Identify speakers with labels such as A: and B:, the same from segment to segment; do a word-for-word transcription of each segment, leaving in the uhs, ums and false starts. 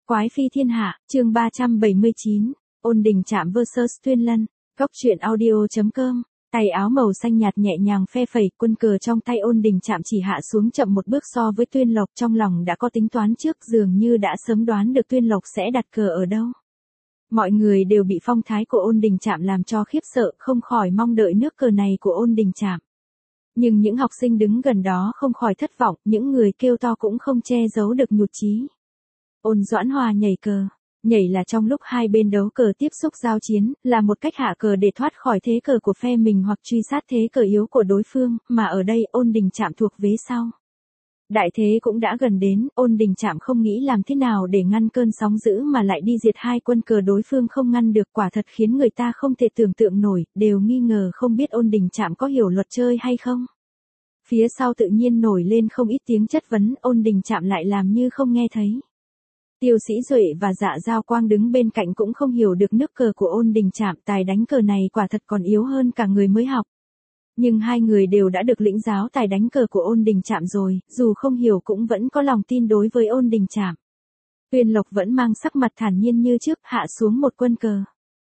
A: Quái phi thiên hạ, chương ba trăm bảy mươi chín, Ôn Đình Trạm versus Tuyên Lân, Góc truyện audio chấm com. Tay áo màu xanh nhạt nhẹ nhàng phe phẩy, quân cờ trong tay Ôn Đình Trạm chỉ hạ xuống chậm một bước so với Tuyên Lộc, trong lòng đã có tính toán trước, dường như đã sớm đoán được Tuyên Lộc sẽ đặt cờ ở đâu. Mọi người đều bị phong thái của Ôn Đình Trạm làm cho khiếp sợ, không khỏi mong đợi nước cờ này của Ôn Đình Trạm. Nhưng những học sinh đứng gần đó không khỏi thất vọng, những người kêu to cũng không che giấu được nhụt chí. Ôn Doãn Hòa nhảy cờ. Nhảy là trong lúc hai bên đấu cờ tiếp xúc giao chiến, là một cách hạ cờ để thoát khỏi thế cờ của phe mình hoặc truy sát thế cờ yếu của đối phương, mà ở đây Ôn Đình Trạm thuộc vế sau. Đại thế cũng đã gần đến, Ôn Đình Trạm không nghĩ làm thế nào để ngăn cơn sóng dữ mà lại đi diệt hai quân cờ đối phương không ngăn được, quả thật khiến người ta không thể tưởng tượng nổi, đều nghi ngờ không biết Ôn Đình Trạm có hiểu luật chơi hay không. Phía sau tự nhiên nổi lên không ít tiếng chất vấn, Ôn Đình Trạm lại làm như không nghe thấy. Tiêu Sĩ Duệ và Dạ Giao Quang đứng bên cạnh cũng không hiểu được nước cờ của Ôn Đình Trạm, tài đánh cờ này quả thật còn yếu hơn cả người mới học. Nhưng hai người đều đã được lĩnh giáo tài đánh cờ của Ôn Đình Trạm rồi, dù không hiểu cũng vẫn có lòng tin đối với Ôn Đình Trạm. Tuyên Lộc vẫn mang sắc mặt thản nhiên như trước, hạ xuống một quân cờ.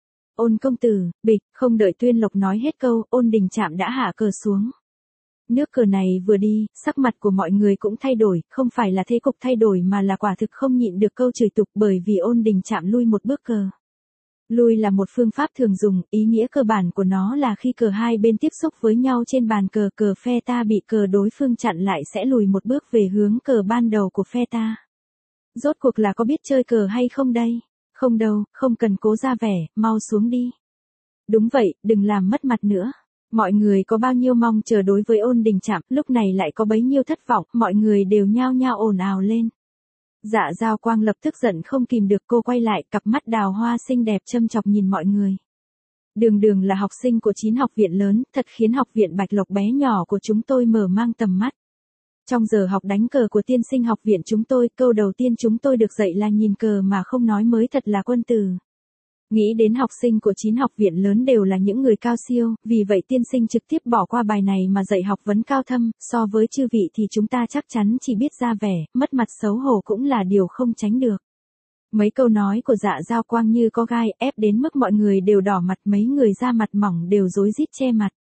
A: Ôn công tử, bịch, không đợi Tuyên Lộc nói hết câu, Ôn Đình Trạm đã hạ cờ xuống. Nước cờ này vừa đi, sắc mặt của mọi người cũng thay đổi, không phải là thế cục thay đổi mà là quả thực không nhịn được câu chửi tục, bởi vì Ôn Đình Trạm lui một bước cờ. Lui là một phương pháp thường dùng, ý nghĩa cơ bản của nó là khi cờ hai bên tiếp xúc với nhau trên bàn cờ, cờ phe ta bị cờ đối phương chặn lại sẽ lùi một bước về hướng cờ ban đầu của phe ta. Rốt cuộc là có biết chơi cờ hay không đây? Không đâu, không cần cố ra vẻ, mau xuống đi. Đúng vậy, đừng làm mất mặt nữa. Mọi người có bao nhiêu mong chờ đối với Ôn Đình Trạm, lúc này lại có bấy nhiêu thất vọng, mọi người đều nhao nhao ồn ào lên. Dạ Giao Quang lập tức giận không kìm được, cô quay lại, cặp mắt đào hoa xinh đẹp châm chọc nhìn mọi người. Đường Đường là học sinh của chín học viện lớn, thật khiến học viện Bạch Lộc bé nhỏ của chúng tôi mở mang tầm mắt. Trong giờ học đánh cờ của tiên sinh học viện chúng tôi, câu đầu tiên chúng tôi được dạy là nhìn cờ mà không nói mới thật là quân tử. Nghĩ đến học sinh của chín học viện lớn đều là những người cao siêu, vì vậy tiên sinh trực tiếp bỏ qua bài này mà dạy học vấn cao thâm, so với chư vị thì chúng ta chắc chắn chỉ biết ra vẻ, mất mặt xấu hổ cũng là điều không tránh được. Mấy câu nói của Dạ Giao Quang như có gai, ép đến mức mọi người đều đỏ mặt, mấy người da mặt mỏng đều rối rít che mặt.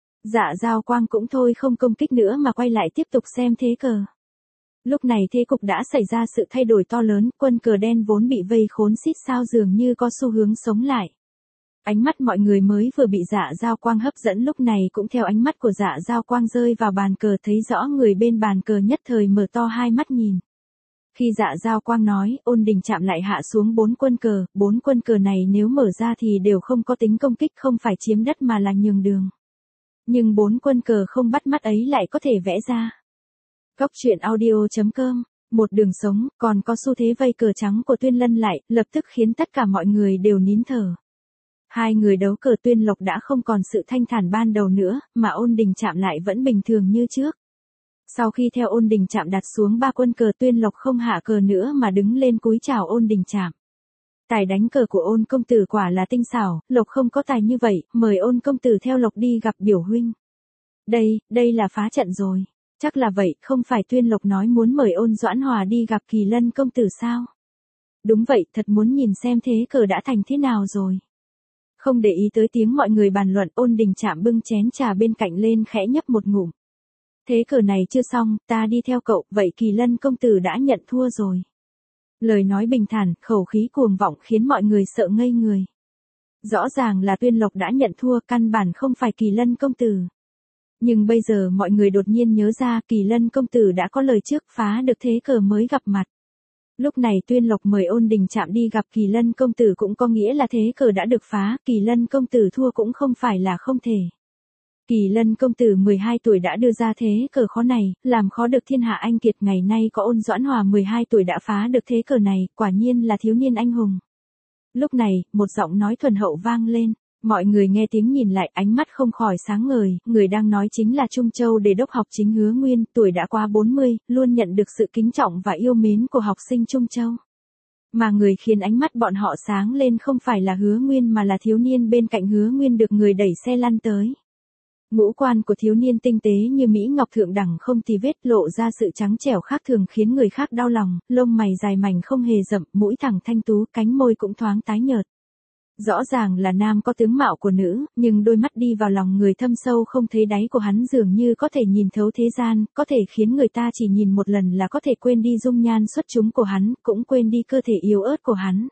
A: Dạ Giao Quang cũng thôi không công kích nữa mà quay lại tiếp tục xem thế cờ. Lúc này thế cục đã xảy ra sự thay đổi to lớn, quân cờ đen vốn bị vây khốn xít sao dường như có xu hướng sống lại. Ánh mắt mọi người mới vừa bị Dạ Giao Quang hấp dẫn lúc này cũng theo ánh mắt của Dạ Giao Quang rơi vào bàn cờ, thấy rõ người bên bàn cờ nhất thời mở to hai mắt nhìn. Khi Dạ Giao Quang nói, Ôn Đình Trạm lại hạ xuống bốn quân cờ, bốn quân cờ này nếu mở ra thì đều không có tính công kích, không phải chiếm đất mà là nhường đường. Nhưng bốn quân cờ không bắt mắt ấy lại có thể vẽ ra. Góc truyện audio chấm com, một đường sống, còn có xu thế vây cờ trắng của Tuyên Lân lại, lập tức khiến tất cả mọi người đều nín thở. Hai người đấu cờ Tuyên Lộc đã không còn sự thanh thản ban đầu nữa, mà Ôn Đình Trạm lại vẫn bình thường như trước. Sau khi theo Ôn Đình Trạm đặt xuống ba quân cờ, Tuyên Lộc không hạ cờ nữa mà đứng lên cúi chào Ôn Đình Trạm. Tài đánh cờ của Ôn công tử quả là tinh xảo, Lộc không có tài như vậy, mời Ôn công tử theo Lộc đi gặp biểu huynh. Đây, đây là phá trận rồi. Chắc là vậy, không phải Tuyên Lộc nói muốn mời Ôn Doãn Hòa đi gặp Kỳ Lân công tử sao? Đúng vậy, thật muốn nhìn xem thế cờ đã thành thế nào rồi. Không để ý tới tiếng mọi người bàn luận, Ôn Đình Trạm bưng chén trà bên cạnh lên khẽ nhấp một ngụm. Thế cờ này chưa xong, ta đi theo cậu, vậy Kỳ Lân công tử đã nhận thua rồi. Lời nói bình thản, khẩu khí cuồng vọng khiến mọi người sợ ngây người. Rõ ràng là Tuyên Lộc đã nhận thua, căn bản không phải Kỳ Lân công tử. Nhưng bây giờ mọi người đột nhiên nhớ ra Kỳ Lân công tử đã có lời trước, phá được thế cờ mới gặp mặt. Lúc này Tuyên Lộc mời Ôn Đình Trạm đi gặp Kỳ Lân công tử cũng có nghĩa là thế cờ đã được phá, Kỳ Lân công tử thua cũng không phải là không thể. Kỳ Lân công tử mười hai tuổi đã đưa ra thế cờ khó này, làm khó được thiên hạ anh kiệt, ngày nay có Ôn Doãn Hòa mười hai tuổi đã phá được thế cờ này, quả nhiên là thiếu niên anh hùng. Lúc này, một giọng nói thuần hậu vang lên. Mọi người nghe tiếng nhìn lại, ánh mắt không khỏi sáng ngời, người đang nói chính là Trung Châu Đề đốc học chính Hứa Nguyên, tuổi đã qua bốn mươi, luôn nhận được sự kính trọng và yêu mến của học sinh Trung Châu. Mà người khiến ánh mắt bọn họ sáng lên không phải là Hứa Nguyên mà là thiếu niên bên cạnh Hứa Nguyên được người đẩy xe lăn tới. Ngũ quan của thiếu niên tinh tế như mỹ ngọc thượng đẳng không tì vết, lộ ra sự trắng trẻo khác thường khiến người khác đau lòng, lông mày dài mảnh không hề rậm, mũi thẳng thanh tú, cánh môi cũng thoáng tái nhợt. Rõ ràng là nam có tướng mạo của nữ, nhưng đôi mắt đi vào lòng người thâm sâu không thấy đáy của hắn dường như có thể nhìn thấu thế gian, có thể khiến người ta chỉ nhìn một lần là có thể quên đi dung nhan xuất chúng của hắn, cũng quên đi cơ thể yếu ớt của hắn.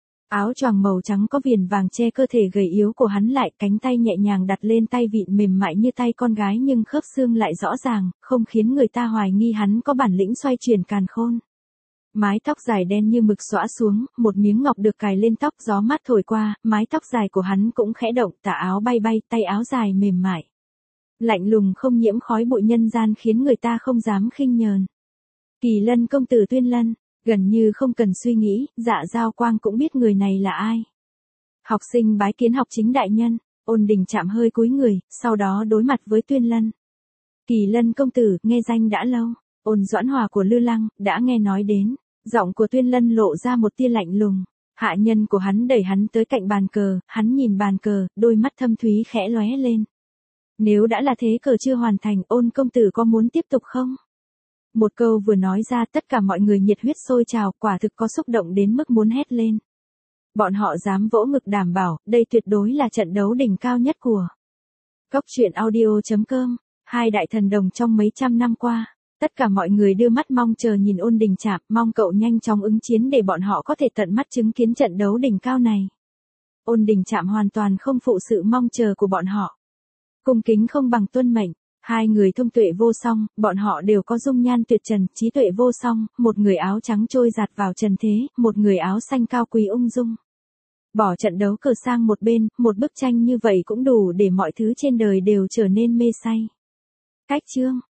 A: Áo choàng màu trắng có viền vàng che cơ thể gầy yếu của hắn lại, cánh tay nhẹ nhàng đặt lên tay vịn mềm mại như tay con gái nhưng khớp xương lại rõ ràng, không khiến người ta hoài nghi hắn có bản lĩnh xoay chuyển càn khôn. Mái tóc dài đen như mực xõa xuống, một miếng ngọc được cài lên tóc, gió mát thổi qua, mái tóc dài của hắn cũng khẽ động, tà áo bay bay, tay áo dài mềm mại. Lạnh lùng không nhiễm khói bụi nhân gian khiến người ta không dám khinh nhờn. Kỳ Lân công tử Tuyên Lân, gần như không cần suy nghĩ, Dạ Giao Quang cũng biết người này là ai. Học sinh bái kiến học chính đại nhân. Ôn Đình Trạm hơi cúi người, sau đó đối mặt với Tuyên Lân. Kỳ Lân công tử, nghe danh đã lâu. Ôn Doãn Hòa của Lư Lăng, đã nghe nói đến. Giọng của Tuyên Lân lộ ra một tia lạnh lùng. Hạ nhân của hắn đẩy hắn tới cạnh bàn cờ, hắn nhìn bàn cờ, đôi mắt thâm thúy khẽ lóe lên. Nếu đã là thế cờ chưa hoàn thành, Ôn công tử có muốn tiếp tục không? Một câu vừa nói ra, tất cả mọi người nhiệt huyết sôi trào, quả thực có xúc động đến mức muốn hét lên. Bọn họ dám vỗ ngực đảm bảo, đây tuyệt đối là trận đấu đỉnh cao nhất của Cốc truyện audio chấm com, hai đại thần đồng trong mấy trăm năm qua. Tất cả mọi người đưa mắt mong chờ nhìn Ôn Đình Trạm, mong cậu nhanh chóng ứng chiến để bọn họ có thể tận mắt chứng kiến trận đấu đỉnh cao này. Ôn Đình Trạm hoàn toàn không phụ sự mong chờ của bọn họ. Cung kính không bằng tuân mệnh, hai người thông tuệ vô song, bọn họ đều có dung nhan tuyệt trần, trí tuệ vô song, một người áo trắng trôi giạt vào trần thế, một người áo xanh cao quý ung dung. Bỏ trận đấu cờ sang một bên, một bức tranh như vậy cũng đủ để mọi thứ trên đời đều trở nên mê say. Cách chương